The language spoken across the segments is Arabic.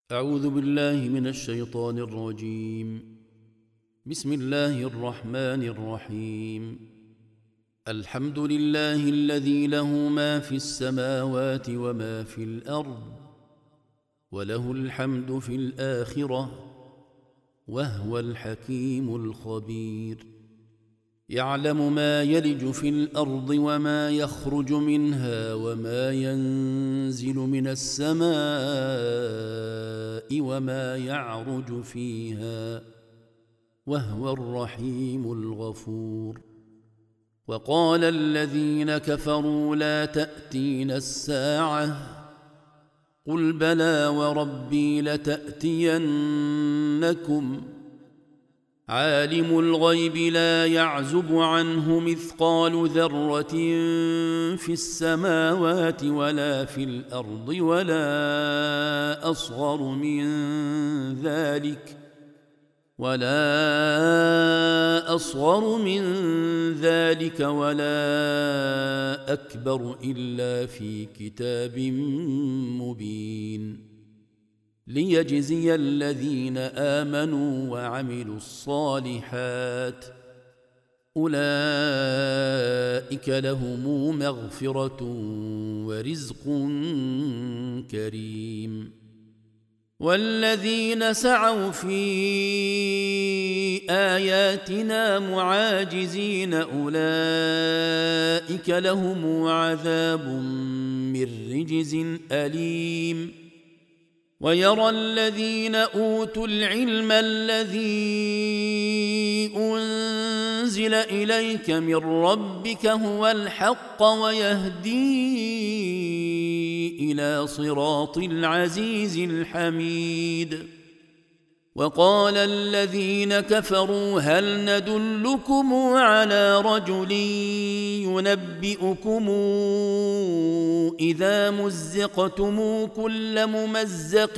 أعوذ بالله من الشيطان الرجيم. بسم الله الرحمن الرحيم. الحمد لله الذي له ما في السماوات وما في الأرض، وله الحمد في الآخرة، وهو الحكيم الخبير. يعلم ما يلج في الأرض وما يخرج منها وما ينزل من السماء وما يعرج فيها، وهو الرحيم الغفور. وقال الذين كفروا لا تأتينا الساعة، قل بلى وربي لتأتينكم، عالم الغيب لا يعزب عنه مثقال ذرة في السماوات ولا في الأرض ولا أصغر من ذلك ولا أكبر إلا في كتاب مبين، ليجزي الذين آمنوا وعملوا الصالحات، أولئك لهم مغفرة ورزق كريم. والذين سعوا في آياتنا معاجزين أولئك لهم عذاب من رجز أليم. ويرى الذين أوتوا العلم الذي أنزل إليك من ربك هو الحق ويهدي إلى صراط العزيز الحميد. وقال الذين كفروا هل ندلكم على رجل ينبئكم إذا مزقتم كل ممزق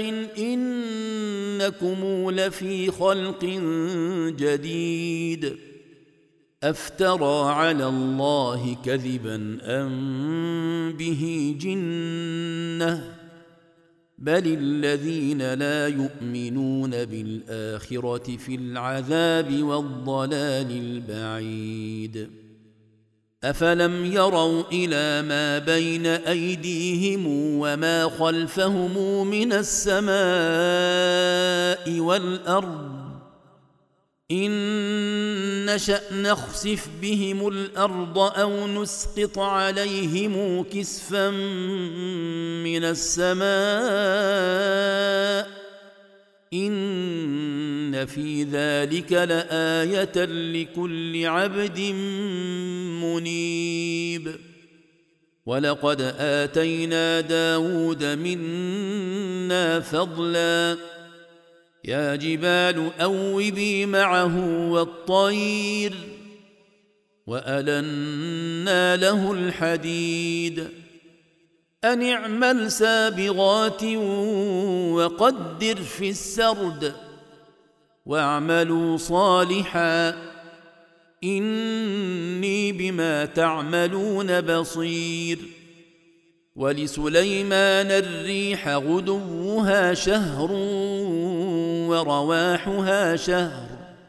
إنكم لفي خلق جديد، أفترى على الله كذبا أم به جنة، بل الذين لا يؤمنون بالآخرة في العذاب والضلال البعيد. أفلم يروا إلى ما بين أيديهم وما خلفهم من السماء والأرض، إن نشأ نخسف بهم الأرض أو نسقط عليهم كسفا من السماء، إن في ذلك لآية لكل عبد منيب. ولقد آتينا داود منا فضلا، يا جبال أوبي معه والطير، وألنا له الحديد، أن اعمل سابغات وقدر في السرد، واعملوا صالحا إني بما تعملون بصير. ولسليمان الريح غدوها شهر ورواحها شهر،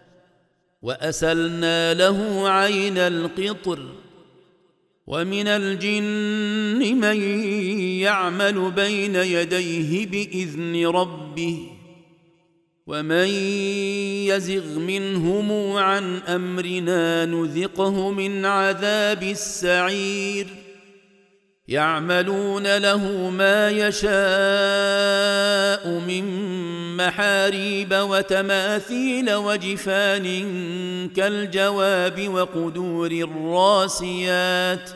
وأسلنا له عين القطر. ومن الجن من يعمل بين يديه بإذن ربه، ومن يزغ منهم عن أمرنا نذقه من عذاب السعير. يعملون له ما يشاء من محاريب وتماثيل وجفان كالجواب وقدور الراسيات،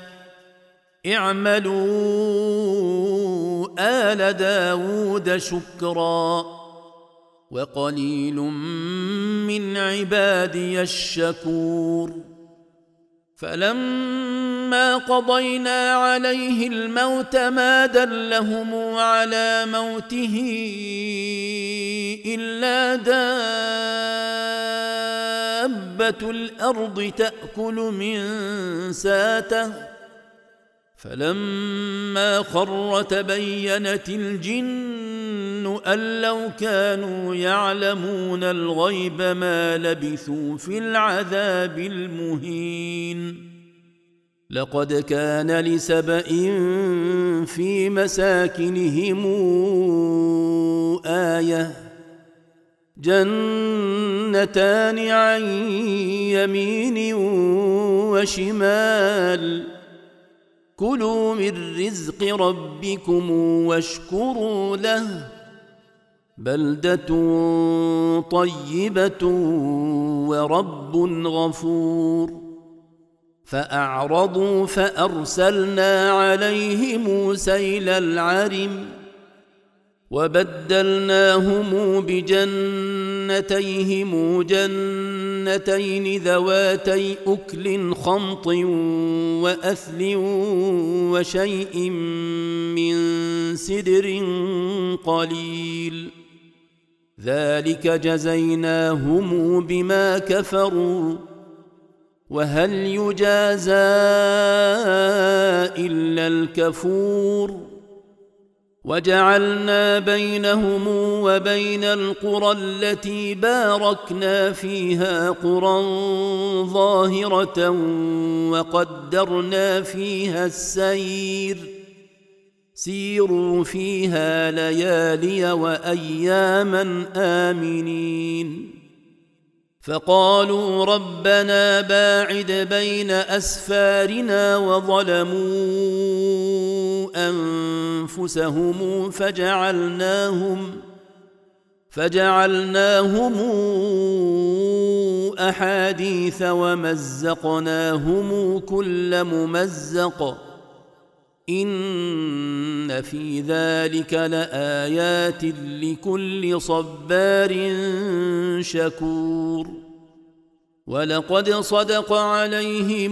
اعملوا آل داود شكرا، وقليل من عبادي الشكور. فلما قضينا عليه الموت ما دلهم على موته إلا دابة الأرض تأكل من ساته، فلما خر تبينت الجن أن لو كانوا يعلمون الغيب ما لبثوا في العذاب المهين لقد كان لسبإ في مساكنهم آية جنتان عن يمين وشمال كلوا من رزق ربكم واشكروا له بلدة طيبة ورب غفور فأعرضوا فأرسلنا عليهم سيل العرم وبدلناهم بجنتيهم جنتين ذواتي أكل خمط وأثل وشيء من سدر قليل ذلك جزيناهم بما كفروا وهل يجازى إلا الكفور وجعلنا بينهم وبين القرى التي باركنا فيها قرى ظاهرة وقدرنا فيها السير سيروا فيها ليالي وأياما آمنين فقالوا ربنا باعد بين أسفارنا وظلموا أنفسهم فجعلناهم أحاديث ومزقناهم كل ممزق إن في ذلك لآيات لكل صبار شكور ولقد صدق عليهم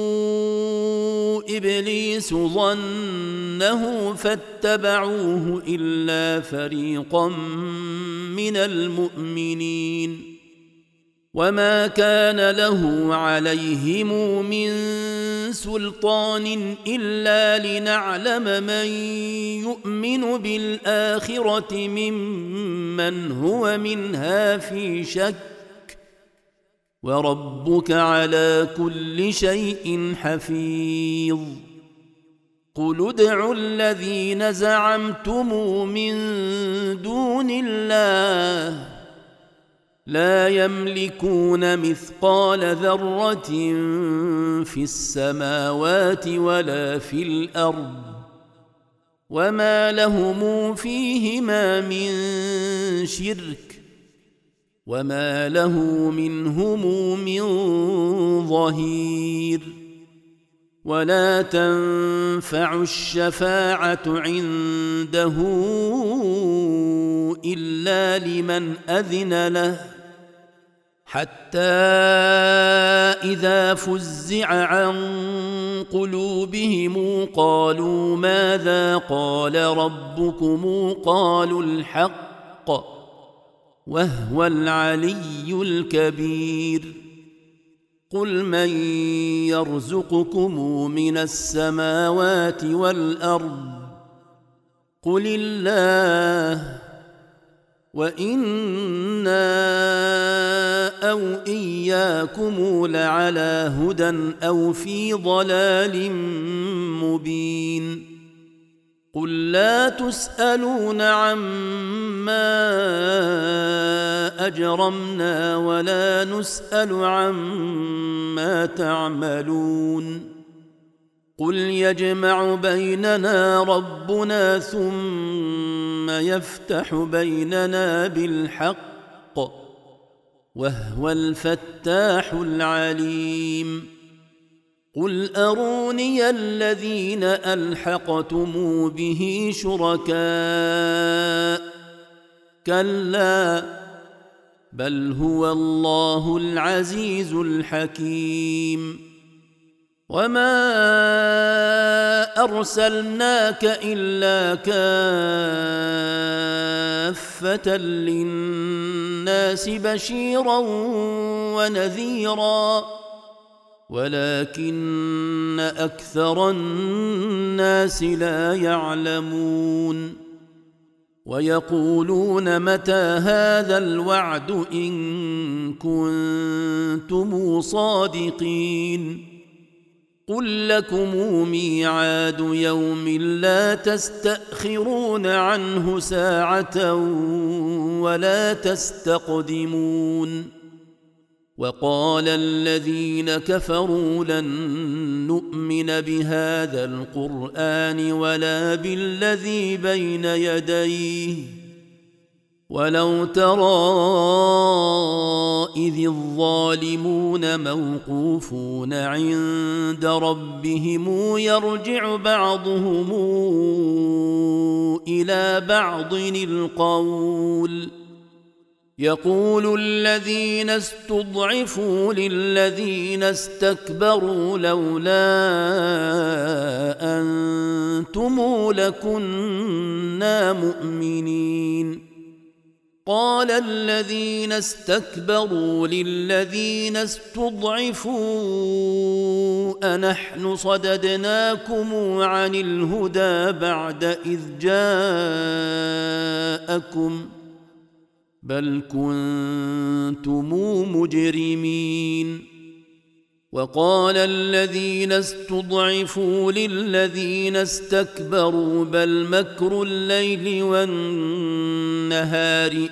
إبليس ظنه فاتبعوه إلا فريقا من المؤمنين وما كان له عليهم من سلطان إلا لنعلم من يؤمن بالآخرة ممن هو منها في شك وربك على كل شيء حفيظ قل ادعوا الذين زعمتم من دون الله لا يملكون مثقال ذرة في السماوات ولا في الأرض وما لهم فيهما من شرك وما له منهم من ظهير ولا تنفع الشفاعة عنده إلا لمن أذن له حتى إذا فزع عن قلوبهم قالوا ماذا قال ربكم قالوا الحق وهو العلي الكبير قل من يرزقكم من السماوات والأرض قل الله وإنا أو إياكم لعلى هدى أو في ضلال مبين قل لا تسألون عما أجرمنا ولا نسأل عما تعملون قل يجمع بيننا ربنا ثم يفتح بيننا بالحق وهو الفتاح العليم قل أروني الذين ألحقتم به شركاء كلا بل هو الله العزيز الحكيم وما أرسلناك إلا كافة للناس بشيرا ونذيرا ولكن أكثر الناس لا يعلمون ويقولون متى هذا الوعد إن كنتم صادقين قل لكم ميعاد يوم لا تستأخرون عنه ساعة ولا تستقدمون وقال الذين كفروا لن نؤمن بهذا القرآن ولا بالذي بين يديه ولو ترى إذ الظالمون موقوفون عند ربهم يرجع بعضهم إلى بعض القول يقول الذين استضعفوا للذين استكبروا لولا أنتم لكنا مؤمنين قال الذين استكبروا للذين استضعفوا أنحن صددناكم عن الهدى بعد إذ جاءكم بل كنتم مجرمين وقال الذين استضعفوا للذين استكبروا بل مكر الليل والنهار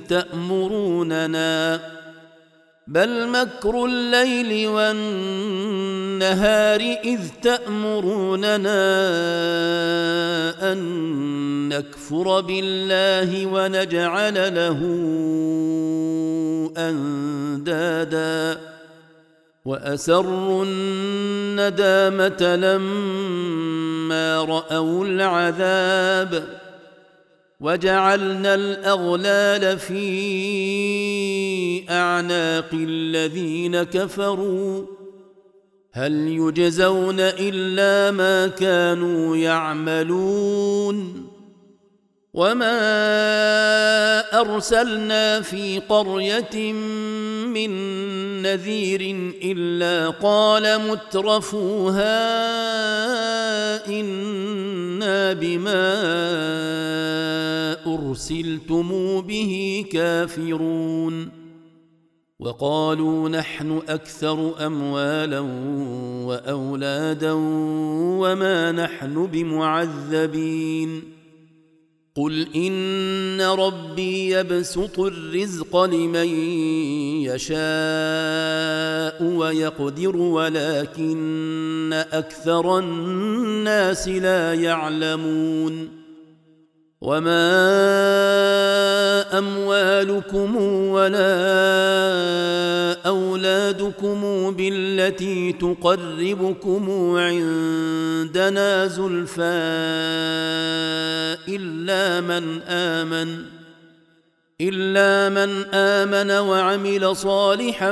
إذ تأمروننا أن نكفر بالله ونجعل له أندادا وأسروا الندامة لما رأوا العذاب وجعلنا الأغلال في أعناق الذين كفروا هل يجزون إلا ما كانوا يعملون وما أرسلنا في قرية من نذير إلا قال مترفوها إنا بما أرسلتم به كافرون وقالوا نحن أكثر أموالا وأولادا وما نحن بمعذبين قل إن ربي يبسط الرزق لمن يشاء ويقدر ولكن أكثر الناس لا يعلمون وما أموالكم ولا أولادكم بالتي تقربكم عندنا زلفى إلا من آمن وعمل صالحا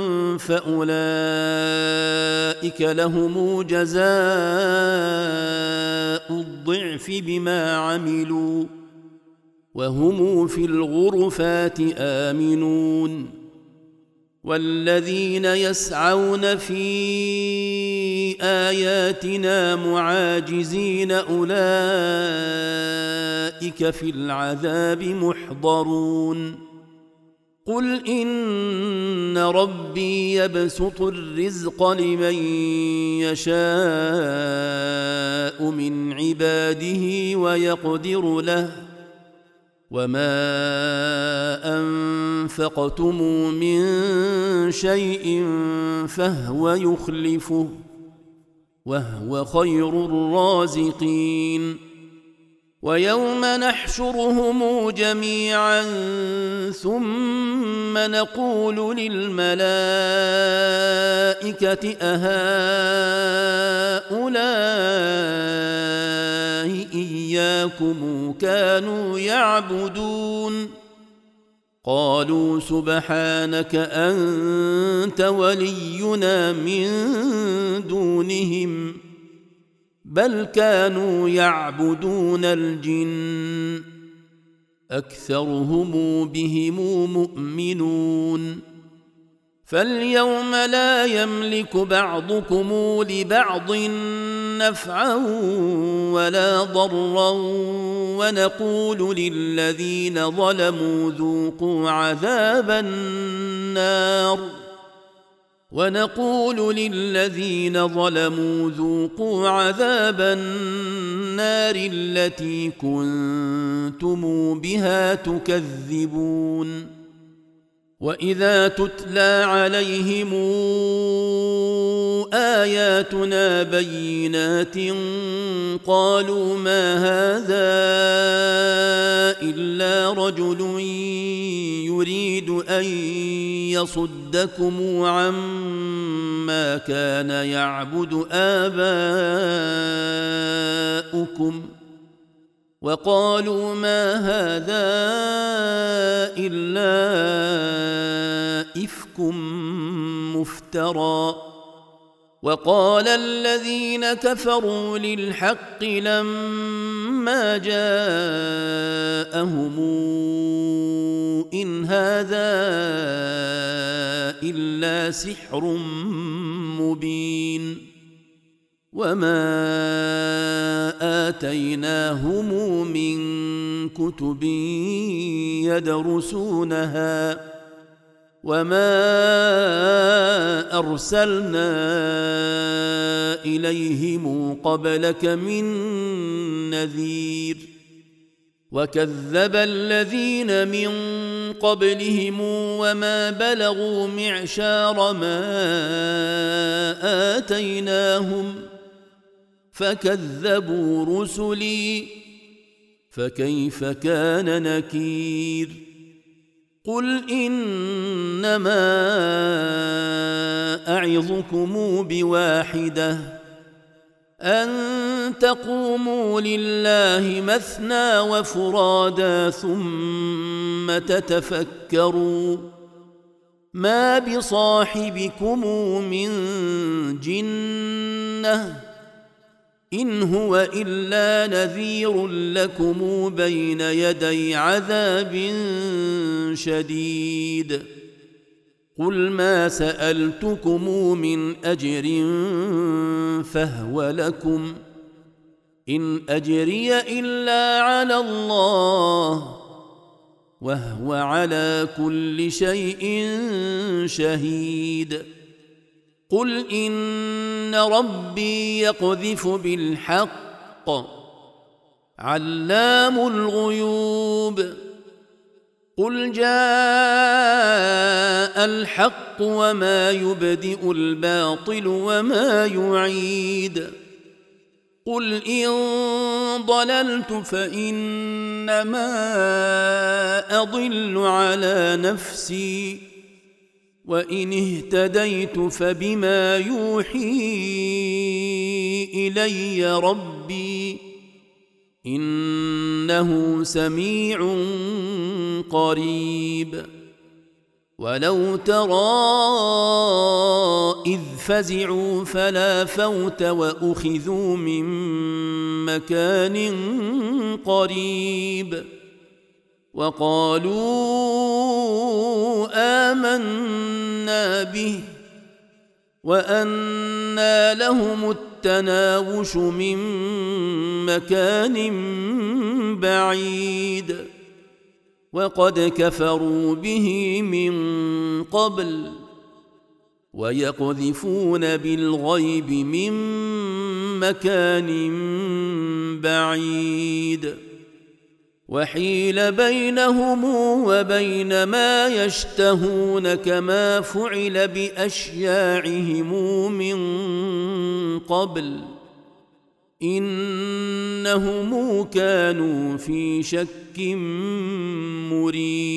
فأولئك لهم جزاء الضعف بما عملوا وهم في الغرفات آمنون والذين يسعون في آياتنا معاجزين أولئك في العذاب محضرون قل إن ربي يبسط الرزق لمن يشاء من عباده ويقدر له وما أنفقتم من شيء فهو يخلفه وهو خير الرازقين ويوم نحشرهم جميعا ثم نقول للملائكة أهؤلاء إياكم كانوا يعبدون قالوا سبحانك أنت ولينا من دونهم بل كانوا يعبدون الجن أكثرهم بهم مؤمنون فاليوم لا يملك بعضكم لبعض نفعا ولا ضرا ونقول للذين ظلموا ذوقوا عذاب النار التي كنتم بها تكذبون وإذا تتلى عليهم آياتنا بينات قالوا ما هذا إلا رجل يريد أن يصدكم عما كان يعبد آباؤكم وقالوا ما هذا إلا إفك مفترى وقال الذين كفروا للحق لما جاءهم إن هذا إلا سحر مبين وما آتيناهم من كتب يدرسونها وما أرسلنا إليهم قبلك من نذير وكذب الذين من قبلهم وما بلغوا معشار ما آتيناهم فكذبوا رسلي فكيف كان نكير قل إنما أعظكم بواحدة أن تقوموا لله مثنى وفرادا ثم تتفكروا ما بصاحبكم من جنة إن هو إلا نذير لكم بين يدي عذاب شديد قل ما سألتكم من أجر فهو لكم إن أجري إلا على الله وهو على كل شيء شهيد قل إن ربي يقذف بالحق علام الغيوب قل جاء الحق وما يبدئ الباطل وما يعيد قل إن ضللت فإنما أضل على نفسي وإن اهتديت فبما يوحي إلي ربي إنه سميع قريب ولو ترى إذ فزعوا فلا فوت وأخذوا من مكان قريب وقالوا آمنا به وأنى لهم التناوش من مكان بعيد وقد كفروا به من قبل ويقذفون بالغيب من مكان بعيد وحيل بينهم وبين ما يشتهون كما فعل بأشياعهم من قبل إنهم كانوا في شك مريب